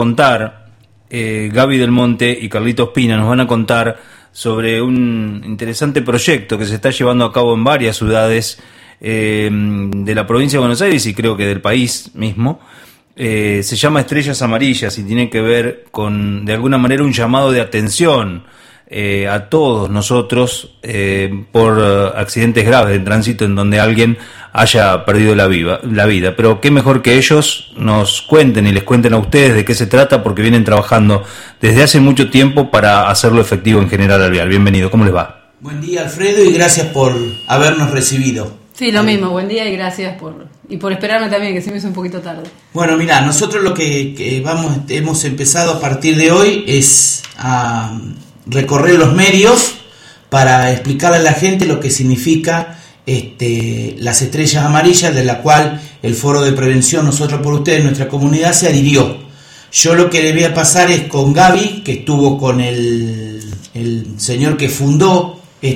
contar, Gaby Del Monte y Carlitos Pina nos van a contar sobre un interesante proyecto que se está llevando a cabo en varias ciudades de la provincia de Buenos Aires y creo que del país mismo. Se llama Estrellas Amarillas y tiene que ver con, de alguna manera, un llamado de atención a todos nosotros por accidentes graves de tránsito en donde alguien haya perdido la vida. Pero qué mejor que ellos nos cuenten y les cuenten a ustedes de qué se trata, porque vienen trabajando desde hace mucho tiempo para hacerlo efectivo en General Alvear. Bienvenido, ¿cómo les va? Buen día, Alfredo, y gracias por habernos recibido. Sí, lo mismo, buen día y gracias por esperarme también, que se me hizo un poquito tarde. Bueno, mirá, nosotros lo que hemos empezado a partir de hoy es a recorrer los medios para explicarle a la gente lo que significa las estrellas amarillas, de la cual el foro de prevención Nosotros por Ustedes, nuestra comunidad, se adhirió. Yo lo que le voy a pasar es con Gaby, que estuvo con el señor que fundó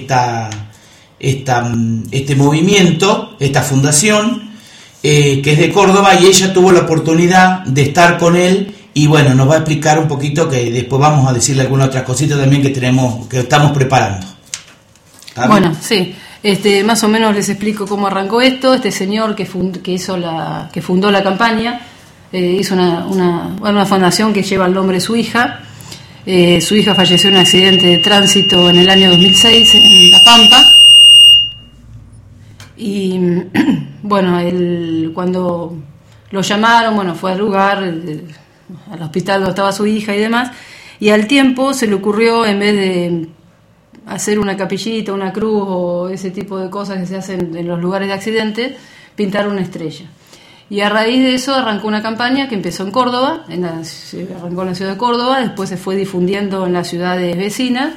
este movimiento, esta fundación, que es de Córdoba, y ella tuvo la oportunidad de estar con él. Y bueno, nos va a explicar un poquito, que después vamos a decirle algunas otras cositas también que estamos preparando. ¿Está bueno, bien? sí, más o menos les explico cómo arrancó esto. Este señor que fundó la campaña hizo una fundación que lleva el nombre de su hija. Su hija falleció en un accidente de tránsito en el año 2006 en La Pampa. Y bueno, cuando lo llamaron, fue al lugar, al hospital donde estaba su hija y demás, y al tiempo se le ocurrió, en vez de hacer una capillita, una cruz o ese tipo de cosas que se hacen en los lugares de accidente, pintar una estrella. Y a raíz de eso arrancó una campaña que empezó en Córdoba, arrancó en la ciudad de Córdoba, después se fue difundiendo en las ciudades vecinas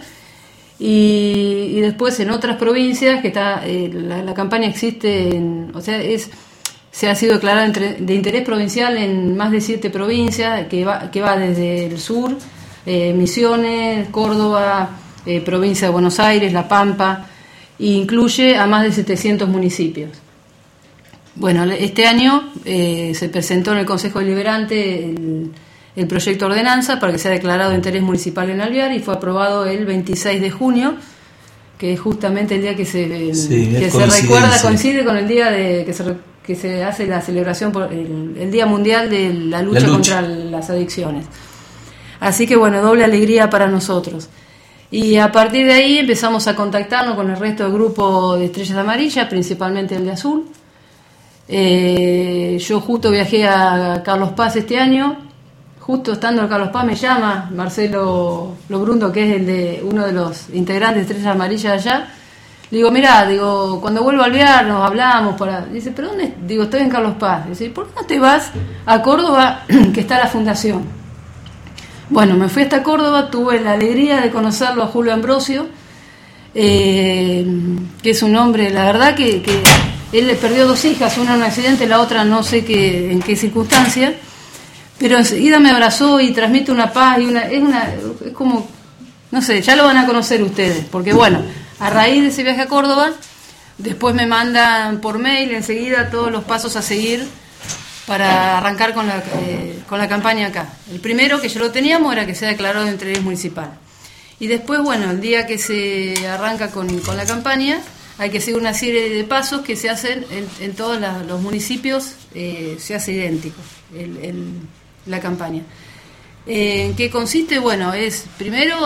y después en otras provincias, que está la campaña existe, se ha sido declarada de interés provincial en más de 7 provincias, que va desde el sur, Misiones, Córdoba, provincia de Buenos Aires, La Pampa, e incluye a más de 700 municipios. Bueno, este año se presentó en el Consejo Deliberante el proyecto de ordenanza para que sea declarado de interés municipal en Alvear, y fue aprobado el 26 de junio, que es justamente el día que se recuerda, coincide con el día que se hace la celebración por el Día Mundial de la lucha contra las adicciones. Así que bueno, doble alegría para nosotros. Y a partir de ahí empezamos a contactarnos con el resto del grupo de Estrellas Amarillas, principalmente el de Azul. Yo justo viajé a Carlos Paz este año. Justo estando en Carlos Paz me llama Marcelo Lobrundo, que es uno de los integrantes de Estrellas Amarillas allá. Le digo, mirá, cuando vuelvo a Alvear nos hablamos Dice, ¿pero dónde? Digo, estoy en Carlos Paz. Dice, ¿por qué no te vas a Córdoba, que está la fundación? Bueno, me fui hasta Córdoba, tuve la alegría de conocerlo a Julio Ambrosio, que es un hombre, la verdad que él le perdió 2 hijas, una en un accidente, la otra no sé en qué circunstancia, pero enseguida me abrazó y transmite una paz, es como, no sé, ya lo van a conocer ustedes, porque bueno, a raíz de ese viaje a Córdoba, después me mandan por mail enseguida todos los pasos a seguir para arrancar con la campaña acá. El primero, que ya lo teníamos, era que sea declarado de interés municipal. Y después, bueno, el día que se arranca con la campaña, hay que seguir una serie de pasos que se hacen en todos los municipios, se hace idéntico la campaña. ¿En qué consiste? Bueno, es primero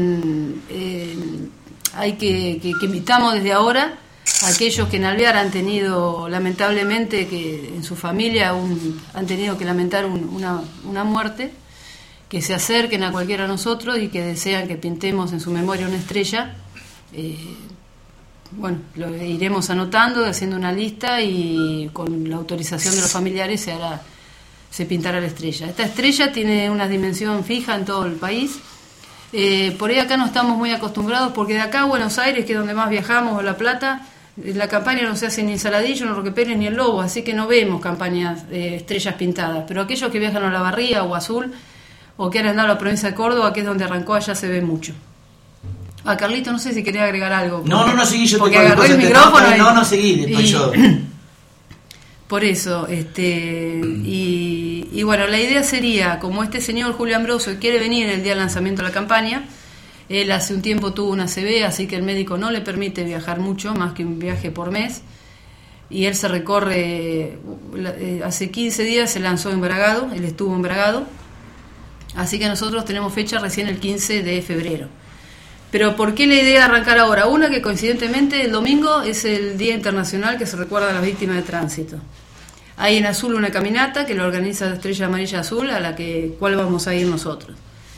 hay que invitamos desde ahora a aquellos que en Alvear han tenido, lamentablemente, que en su familia han tenido que lamentar una muerte, que se acerquen a cualquiera de nosotros y que desean que pintemos en su memoria una estrella. Bueno, lo iremos anotando, haciendo una lista, y con la autorización de los familiares se pintará la estrella. Esta estrella tiene una dimensión fija en todo el país. Por ahí acá no estamos muy acostumbrados, porque de acá a Buenos Aires, que es donde más viajamos, o La Plata, la campaña no se hace ni en Saladillo, ni en Roque Pérez, ni en Lobo, así que no vemos campañas de estrellas pintadas. Pero aquellos que viajan a La Barría o Azul, o que han andado a la provincia de Córdoba, que es donde arrancó, allá se ve mucho. Carlito, no sé si quería agregar algo. No, seguí, yo porque agarré el micrófono. No, seguí, después yo. Por eso, y Y bueno, la idea sería, como este señor Julio Ambrosio quiere venir el día del lanzamiento de la campaña, él hace un tiempo tuvo una ACV, así que el médico no le permite viajar mucho, más que un viaje por mes. Y él se recorre, hace 15 días se lanzó en Bragado, él estuvo en Bragado. Así que nosotros tenemos fecha recién el 15 de febrero. Pero ¿por qué la idea de arrancar ahora? Una, que coincidentemente el domingo es el Día Internacional que se recuerda a las víctimas de tránsito. Hay en Azul una caminata que lo organiza la Estrella Amarilla Azul, a la cual vamos a ir nosotros.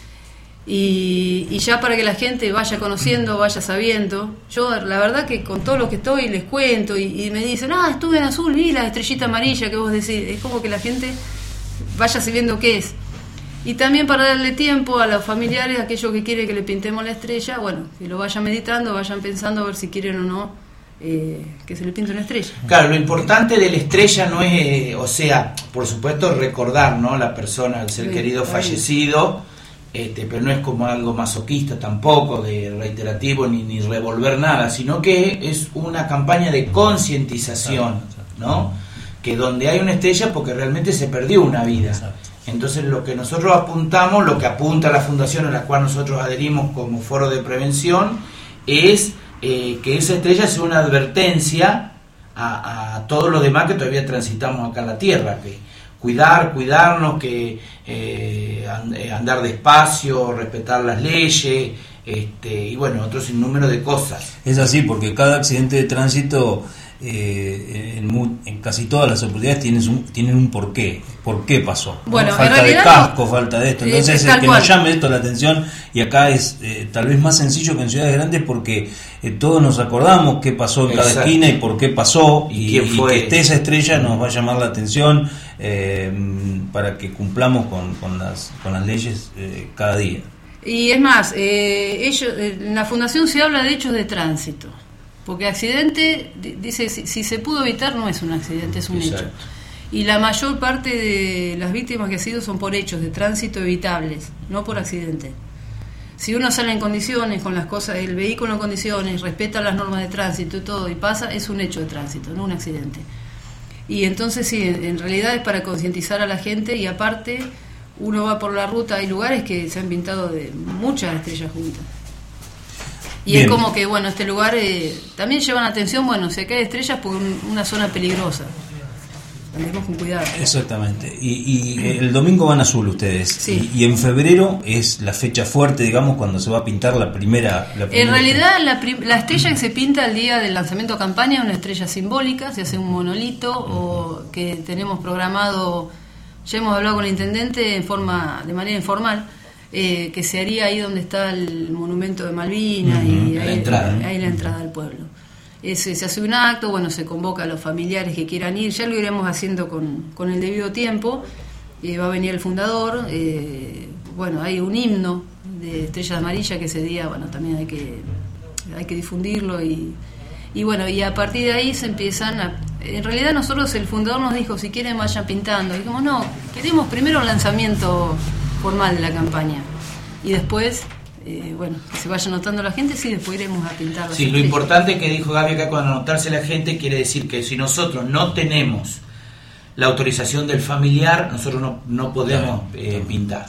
Y ya para que la gente vaya conociendo, vaya sabiendo. Yo la verdad que con todo lo que estoy les cuento y me dicen, estuve en Azul, vi la estrellita amarilla que vos decís. Es como que la gente vaya sabiendo qué es. Y también para darle tiempo a los familiares, a aquellos que quieren que le pintemos la estrella, bueno, que lo vayan meditando, vayan pensando a ver si quieren o no que se le pinte una estrella. Claro, lo importante de la estrella no es, por supuesto recordar, ¿no?, la persona, el ser querido fallecido, pero no es como algo masoquista tampoco, de reiterativo, ni revolver nada, sino que es una campaña de concientización, ¿no?, que donde hay una estrella porque realmente se perdió una vida. Entonces lo que nosotros apuntamos, lo que apunta la fundación a la cual nosotros adherimos como foro de prevención, es que esa estrella sea una advertencia a todos los demás que todavía transitamos acá en la Tierra, que cuidarnos, que andar despacio, respetar las leyes, y bueno, otro sinnúmero de cosas. Es así, porque cada accidente de tránsito, en casi todas las oportunidades tienen un porqué. ¿Por qué pasó? Bueno, falta de casco, falta de esto. Entonces, que nos llame esto la atención, y acá es tal vez más sencillo que en ciudades grandes, porque todos nos acordamos qué pasó en cada esquina y por qué pasó, y que esté esa estrella nos va a llamar la atención para que cumplamos con las leyes cada día. Y es más, en la fundación se habla de hechos de tránsito, porque accidente, dice, si se pudo evitar, no es un accidente, es un hecho. Y la mayor parte de las víctimas que ha sido son por hechos de tránsito evitables, no por accidente. Si uno sale en condiciones, con las cosas, el vehículo en condiciones, respeta las normas de tránsito y todo, y pasa, es un hecho de tránsito, no un accidente. Y entonces sí, en realidad es para concientizar a la gente, y aparte uno va por la ruta, hay lugares que se han pintado de muchas estrellas juntas. Y bien, es como que, bueno, este lugar también llevan atención, bueno, si acá hay estrellas, porque una zona peligrosa. Andemos con cuidado. Exactamente. Y el domingo van a Azul ustedes. Sí. Y en febrero es la fecha fuerte, digamos, cuando se va a pintar la primera en realidad, la estrella que se pinta el día del lanzamiento de campaña es una estrella simbólica, se hace un monolito, o que tenemos programado, ya hemos hablado con el intendente de manera informal, que se haría ahí donde está el monumento de Malvinas, y ahí la entrada al pueblo. Se hace un acto, bueno, se convoca a los familiares que quieran ir, ya lo iremos haciendo con el debido tiempo, va a venir el fundador, bueno, hay un himno de Estrellas Amarillas que ese día, bueno, también hay que difundirlo, y bueno, y a partir de ahí se empiezan en realidad nosotros, el fundador nos dijo, si quieren vayan pintando, y dijimos, no, queremos primero el lanzamiento formal de la campaña, y después bueno, que se vaya anotando la gente, sí, después iremos a pintar. Sí, lo importante que dijo Gaby acá, cuando anotarse la gente, quiere decir que si nosotros no tenemos la autorización del familiar, nosotros no podemos pintar.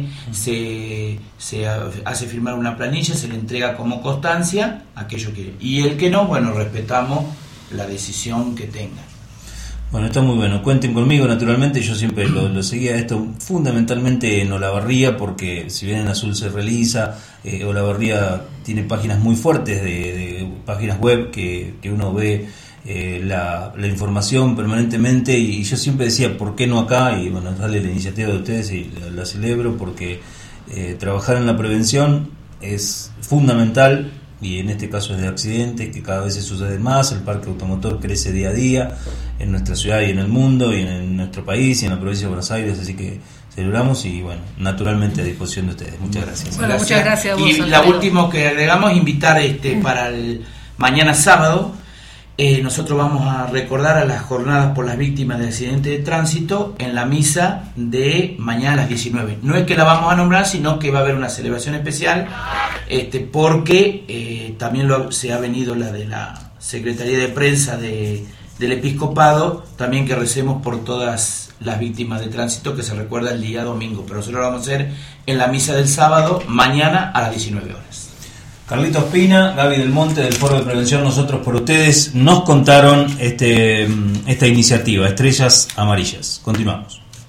Se hace firmar una planilla, se le entrega como constancia a aquello que... Y el que no, bueno, respetamos la decisión que tenga. Bueno, está muy bueno. Cuenten conmigo, naturalmente. Yo siempre lo seguía esto, fundamentalmente en Olavarría, porque si bien en Azul se realiza, Olavarría tiene páginas muy fuertes de páginas web que uno ve la información permanentemente, y yo siempre decía, ¿por qué no acá? Y bueno, darle la iniciativa de ustedes, y la celebro, porque trabajar en la prevención es fundamental. Y en este caso es de accidentes, que cada vez se sucede más. El parque automotor crece día a día en nuestra ciudad y en el mundo, y en nuestro país y en la provincia de Buenos Aires, así que celebramos, y bueno, naturalmente a disposición de ustedes. Muchas gracias. Bueno, muchas gracias a vos. Y la última que agregamos, invitar para el mañana sábado, nosotros vamos a recordar a las jornadas por las víctimas de accidentes de tránsito en la misa de mañana a las 19. No es que la vamos a nombrar, sino que va a haber una celebración especial, porque también se ha venido la de la Secretaría de Prensa de del episcopado, también que recemos por todas las víctimas de tránsito, que se recuerda el día domingo, pero eso lo vamos a hacer en la misa del sábado, mañana a las 19 horas. Carlitos Pina, Gaby del Monte del Foro de Prevención Nosotros por Ustedes nos contaron esta iniciativa, Estrellas Amarillas. Continuamos.